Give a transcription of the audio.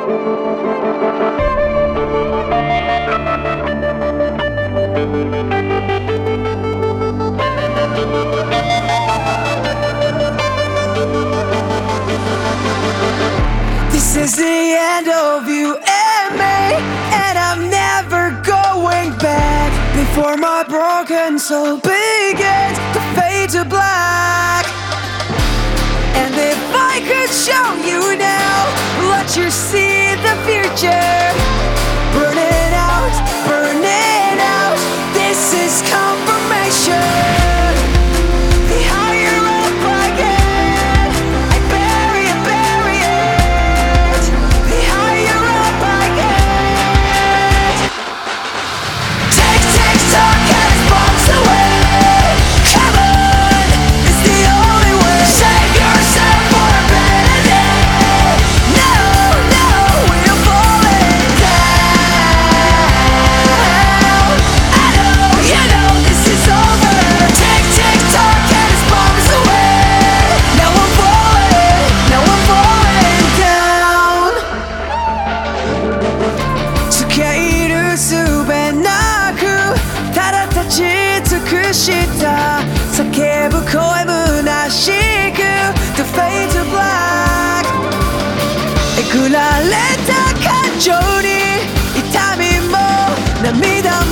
This is the end of you and me, and I'm never going back. Before my broken soul begins to fade to black. And if I could show you now, let you see the future. Burning out, burning out. This is confirmation. The higher up I get, I bury it, bury it. The higher up I get. Take, talk and it bombs away. Come on, it's the only way. Save yourself for a better day. No, we're falling down. I know, you know this is over. Take, talk and it bombs away. Now I'm falling down. 付け入る術なくただ立ち尽くした叫ぶ声虚しく To fade to black えぐられた感情に痛みも涙も